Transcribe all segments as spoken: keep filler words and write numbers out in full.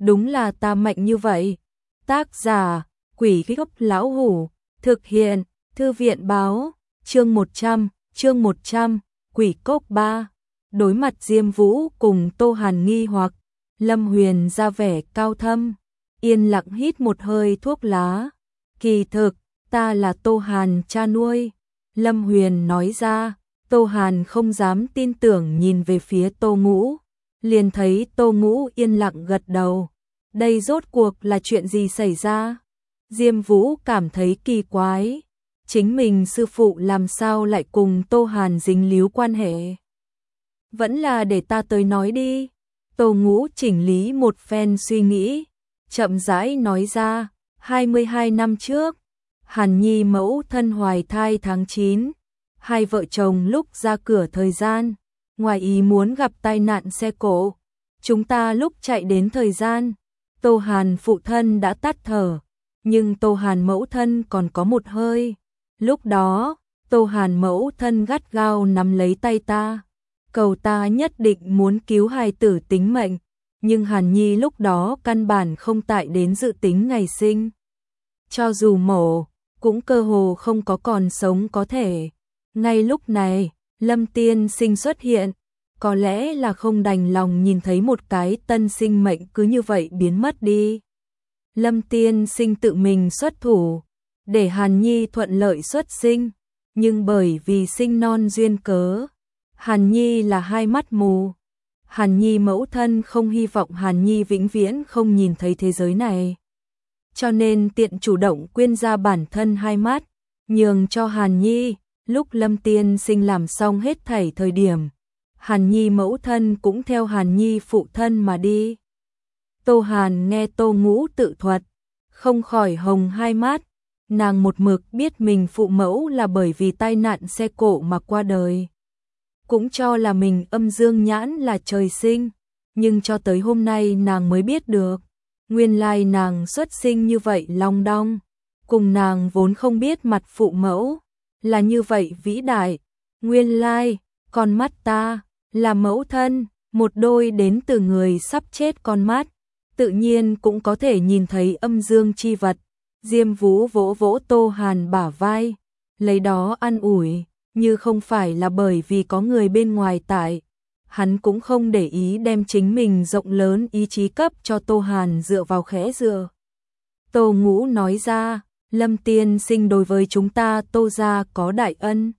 đúng là ta mạnh như vậy. Tác giả, Quỷ Gốc Lão Hủ, thực hiện, Thư viện báo, chương một trăm, chương một trăm, Quỷ Cốc ba. Đối mặt Diêm Vũ cùng Tô Hàn nghi hoặc, Lâm Huyền ra vẻ cao thâm, yên lặng hít một hơi thuốc lá. Kỳ thực, ta là Tô Hàn cha nuôi. Lâm Huyền nói ra. Tô Hàn không dám tin tưởng nhìn về phía Tô Ngũ, liền thấy Tô Ngũ yên lặng gật đầu. Đây rốt cuộc là chuyện gì xảy ra? Diêm Vũ cảm thấy kỳ quái, chính mình sư phụ làm sao lại cùng Tô Hàn dính líu quan hệ? Vẫn là để ta tới nói đi. Tô Ngũ chỉnh lý một phen suy nghĩ, chậm rãi nói ra, hai mươi hai năm trước, Hàn Nhi mẫu thân hoài thai tháng chín, hai vợ chồng lúc ra cửa thời gian, ngoài ý muốn gặp tai nạn xe cộ. Chúng ta lúc chạy đến thời gian, Tô Hàn phụ thân đã tắt thở, nhưng Tô Hàn mẫu thân còn có một hơi. Lúc đó, Tô Hàn mẫu thân gắt gao nắm lấy tay ta, cầu ta nhất định muốn cứu hài tử tính mệnh, nhưng Hàn Nhi lúc đó căn bản không tại đến dự tính ngày sinh. Cho dù mổ, cũng cơ hồ không có còn sống có thể. Ngay lúc này, Lâm Tiên Sinh xuất hiện, có lẽ là không đành lòng nhìn thấy một cái tân sinh mệnh cứ như vậy biến mất đi. Lâm Tiên Sinh tự mình xuất thủ, để Hàn Nhi thuận lợi xuất sinh, nhưng bởi vì sinh non duyên cớ, Hàn Nhi là hai mắt mù. Hàn Nhi mẫu thân không hy vọng Hàn Nhi vĩnh viễn không nhìn thấy thế giới này, cho nên tiện chủ động quyên ra bản thân hai mắt, nhường cho Hàn Nhi. Lúc Lâm Tiên Sinh làm xong hết thảy thời điểm, Hàn Nhi mẫu thân cũng theo Hàn Nhi phụ thân mà đi. Tô Hàn nghe Tô Ngũ tự thuật, không khỏi hồng hai mắt, nàng một mực biết mình phụ mẫu là bởi vì tai nạn xe cộ mà qua đời. Cũng cho là mình âm dương nhãn là trời sinh, nhưng cho tới hôm nay nàng mới biết được, nguyên lai nàng xuất sinh như vậy long đong, cùng nàng vốn không biết mặt phụ mẫu là như vậy vĩ đại. Nguyên lai, con mắt ta là mẫu thân, một đôi đến từ người sắp chết con mắt, tự nhiên cũng có thể nhìn thấy âm dương chi vật. Diêm Vũ vỗ vỗ Tô Hàn bả vai, lấy đó an ủi, như không phải là bởi vì có người bên ngoài tại, hắn cũng không để ý đem chính mình rộng lớn ý chí cấp cho Tô Hàn dựa vào khẽ dựa. Tô Ngũ nói ra, Lâm Tiên Sinh đối với chúng ta Tô gia có đại ân,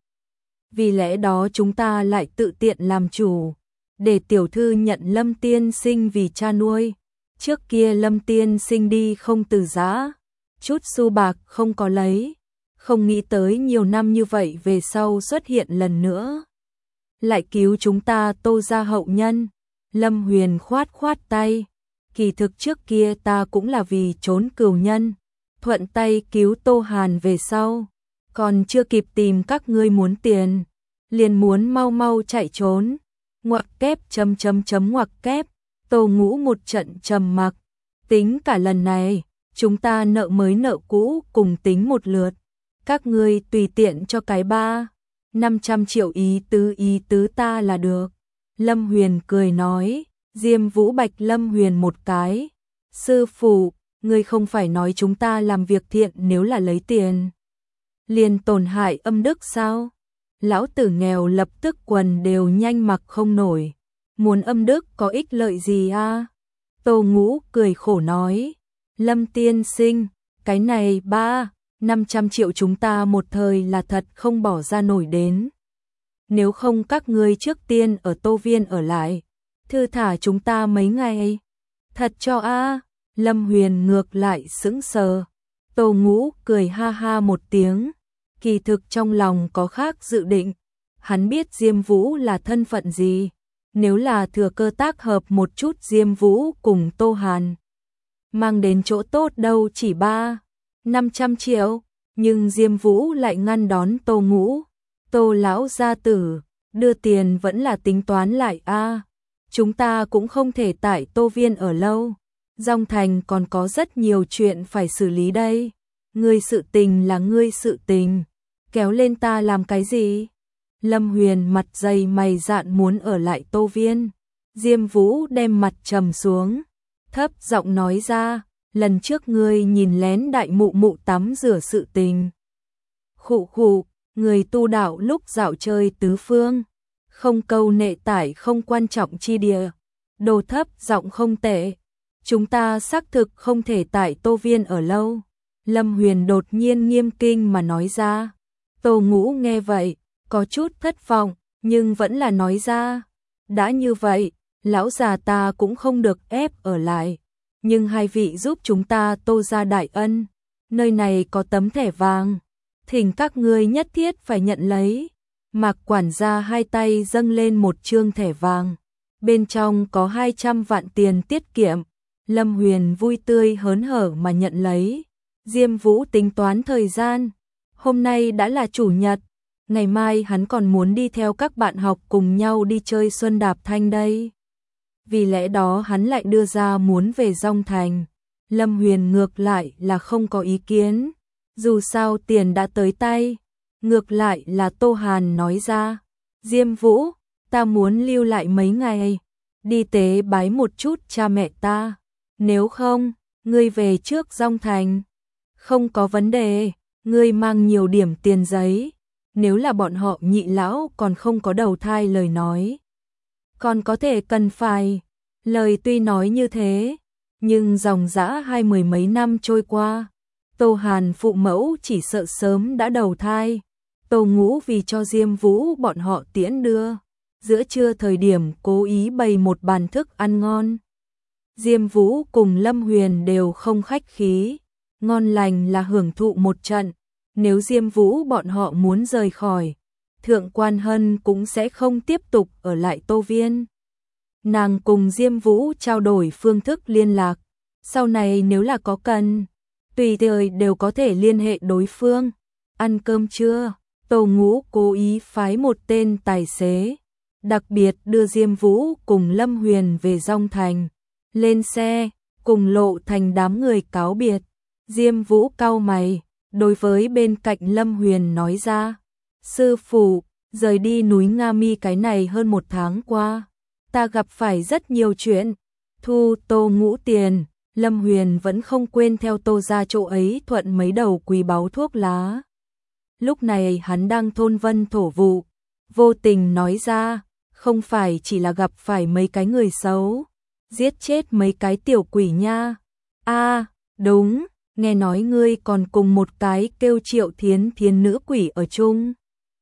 vì lẽ đó chúng ta lại tự tiện làm chủ, để tiểu thư nhận Lâm Tiên Sinh vì cha nuôi. Trước kia Lâm Tiên Sinh đi không từ giã, chút xu bạc không có lấy, không nghĩ tới nhiều năm như vậy về sau xuất hiện lần nữa, lại cứu chúng ta Tô gia hậu nhân. Lâm Huyền khoát khoát tay, kỳ thực trước kia ta cũng là vì trốn cừu nhân, thuận tay cứu Tô Hàn về sau, còn chưa kịp tìm các ngươi muốn tiền, liền muốn mau mau chạy trốn. Ngoặc kép chấm chấm chấm ngoặc kép. Tô Ngũ một trận trầm mặc, tính cả lần này, chúng ta nợ mới nợ cũ cùng tính một lượt, các ngươi tùy tiện cho cái ba, năm trăm triệu ý tứ ý tứ ta là được. Lâm Huyền cười nói. Diêm Vũ bạch Lâm Huyền một cái, sư phụ, ngươi không phải nói chúng ta làm việc thiện nếu là lấy tiền liền tổn hại âm đức sao? Lão tử nghèo lập tức quần đều nhanh mặc không nổi, muốn âm đức có ích lợi gì a? Tô Ngũ cười khổ nói. Lâm Tiên Sinh, cái này ba, năm trăm triệu chúng ta một thời là thật không bỏ ra nổi đến. Nếu không các ngươi trước tiên ở Tô Viên ở lại, thư thả chúng ta mấy ngày. Thật cho a? Lâm Huyền ngược lại sững sờ. Tô Ngũ cười ha ha một tiếng, kỳ thực trong lòng có khác dự định. Hắn biết Diêm Vũ là thân phận gì, nếu là thừa cơ tác hợp một chút Diêm Vũ cùng Tô Hàn, mang đến chỗ tốt đâu chỉ ba, năm trăm triệu, nhưng Diêm Vũ lại ngăn đón Tô Ngũ. Tô lão gia tử, đưa tiền vẫn là tính toán lại a, chúng ta cũng không thể tại Tô Viên ở lâu, Dòng Thành còn có rất nhiều chuyện phải xử lý đây. Ngươi sự tình là ngươi sự tình, kéo lên ta làm cái gì? Lâm Huyền mặt dày mày dạn muốn ở lại Tô Viên. Diêm Vũ đem mặt trầm xuống, thấp giọng nói ra, lần trước ngươi nhìn lén đại mụ mụ tắm rửa sự tình. Khụ khụ, người tu đạo lúc dạo chơi tứ phương, không câu nệ tải không quan trọng chi địa. Đồ thấp giọng không tệ, chúng ta xác thực không thể tại Tô Viên ở lâu. Lâm Huyền đột nhiên nghiêm kinh mà nói ra. Tô Ngũ nghe vậy, có chút thất vọng, nhưng vẫn là nói ra. Đã như vậy, lão già ta cũng không được ép ở lại. Nhưng hai vị giúp chúng ta Tô gia đại ân, nơi này có tấm thẻ vàng, thỉnh các ngươi nhất thiết phải nhận lấy. Mạc quản gia hai tay dâng lên một trương thẻ vàng, bên trong có hai trăm vạn tiền tiết kiệm. Lâm Huyền vui tươi hớn hở mà nhận lấy. Diêm Vũ tính toán thời gian, hôm nay đã là chủ nhật, ngày mai hắn còn muốn đi theo các bạn học cùng nhau đi chơi Xuân Đạp Thanh đây. Vì lẽ đó hắn lại đưa ra muốn về Dong Thành. Lâm Huyền ngược lại là không có ý kiến, dù sao tiền đã tới tay. Ngược lại là Tô Hàn nói ra, Diêm Vũ, ta muốn lưu lại mấy ngày, đi tế bái một chút cha mẹ ta, nếu không, ngươi về trước Dong Thành. Không có vấn đề, ngươi mang nhiều điểm tiền giấy, nếu là bọn họ nhị lão còn không có đầu thai lời nói. Còn có thể cần phải, lời tuy nói như thế, nhưng dòng dã hai mười mấy năm trôi qua, Tô Hàn phụ mẫu chỉ sợ sớm đã đầu thai. Tô Ngũ vì cho Diêm Vũ bọn họ tiễn đưa, giữa trưa thời điểm cố ý bày một bàn thức ăn ngon. Diêm Vũ cùng Lâm Huyền đều không khách khí, ngon lành là hưởng thụ một trận. Nếu Diêm Vũ bọn họ muốn rời khỏi, Thượng Quan Hân cũng sẽ không tiếp tục ở lại Tô Viên. Nàng cùng Diêm Vũ trao đổi phương thức liên lạc, sau này nếu là có cần, tùy thời đều có thể liên hệ đối phương. Ăn cơm trưa, Tô Ngũ cố ý phái một tên tài xế, đặc biệt đưa Diêm Vũ cùng Lâm Huyền về Dong Thành. Lên xe, cùng Lộ Thành đám người cáo biệt. Diêm Vũ cau mày, đối với bên cạnh Lâm Huyền nói ra, sư phụ, rời đi núi Nga Mi cái này hơn một tháng qua, ta gặp phải rất nhiều chuyện, thu Tô Ngũ tiền. Lâm Huyền vẫn không quên theo Tô ra chỗ ấy thuận mấy đầu quý báu thuốc lá. Lúc này hắn đang thôn vân thổ vụ, vô tình nói ra, không phải chỉ là gặp phải mấy cái người xấu, giết chết mấy cái tiểu quỷ nha. A, đúng, nghe nói ngươi còn cùng một cái kêu Triệu Thiến Thiến nữ quỷ ở chung.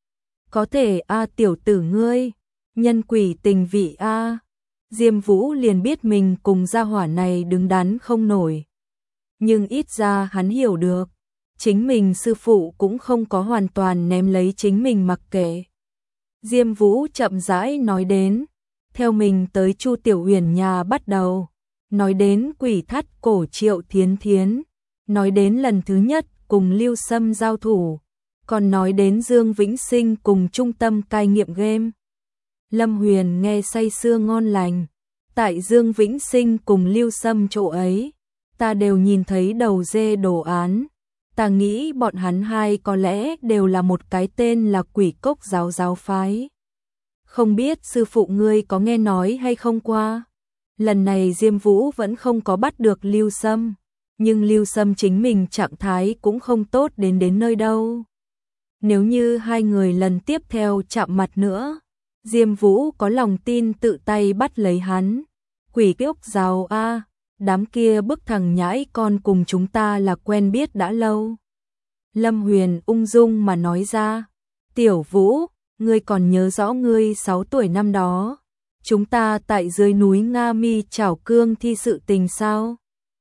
Có thể a tiểu tử ngươi, nhân quỷ tình vị a. Diêm Vũ liền biết mình cùng gia hỏa này đứng đắn không nổi. Nhưng ít ra hắn hiểu được, chính mình sư phụ cũng không có hoàn toàn ném lấy chính mình mặc kệ. Diêm Vũ chậm rãi nói đến, theo mình tới Chu Tiểu Huyền nhà bắt đầu, nói đến quỷ thắt cổ Triệu Thiến Thiến, nói đến lần thứ nhất cùng Lưu Sâm giao thủ, còn nói đến Dương Vĩnh Sinh cùng trung tâm cai nghiện game. Lâm Huyền nghe say sưa ngon lành, tại Dương Vĩnh Sinh cùng Lưu Sâm chỗ ấy, ta đều nhìn thấy đầu dê đồ án, ta nghĩ bọn hắn hai có lẽ đều là một cái tên là Quỷ Cốc giáo giáo phái. Không biết sư phụ ngươi có nghe nói hay không qua. Lần này Diêm Vũ vẫn không có bắt được Lưu Sâm, nhưng Lưu Sâm chính mình trạng thái cũng không tốt đến đến nơi đâu. Nếu như hai người lần tiếp theo chạm mặt nữa, Diêm Vũ có lòng tin tự tay bắt lấy hắn. Quỷ Cốc giáo a, đám kia bức thằng nhãi con cùng chúng ta là quen biết đã lâu. Lâm Huyền ung dung mà nói ra, Tiểu Vũ, ngươi còn nhớ rõ ngươi sáu tuổi năm đó, chúng ta tại dưới núi Nga Mi chảo cương thi sự tình sao?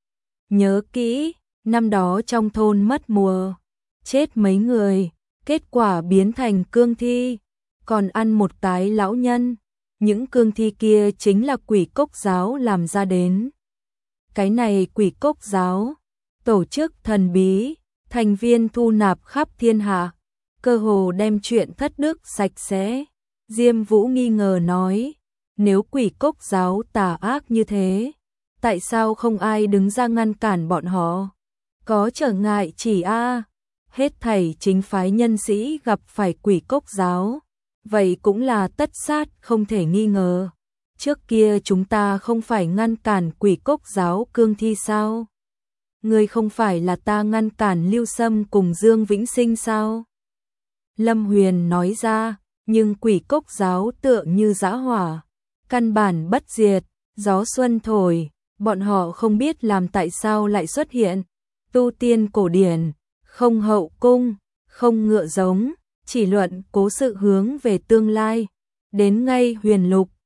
Nhớ kỹ, năm đó trong thôn mất mùa, chết mấy người, kết quả biến thành cương thi, còn ăn một cái lão nhân. Những cương thi kia chính là Quỷ Cốc giáo làm ra đến. Cái này Quỷ Cốc giáo, tổ chức thần bí, thành viên thu nạp khắp thiên hạ, cơ hồ đem chuyện thất đức sạch sẽ. Diêm Vũ nghi ngờ nói, nếu Quỷ Cốc giáo tà ác như thế, tại sao không ai đứng ra ngăn cản bọn họ? Có trở ngại chỉ a, hết thảy chính phái nhân sĩ gặp phải Quỷ Cốc giáo, vậy cũng là tất sát không thể nghi ngờ. trước kia chúng ta không phải ngăn cản Quỷ Cốc giáo cương thi sao? Ngươi không phải là ta ngăn cản Lưu Sâm cùng Dương Vĩnh Sinh sao? Lâm Huyền nói ra, nhưng Quỷ Cốc giáo tựa như dã hỏa, căn bản bất diệt, gió xuân thổi, bọn họ không biết làm tại sao lại xuất hiện. Tu tiên cổ điển, không hậu cung, không ngựa giống, chỉ luận cố sự hướng về tương lai. Đến ngay huyền lục,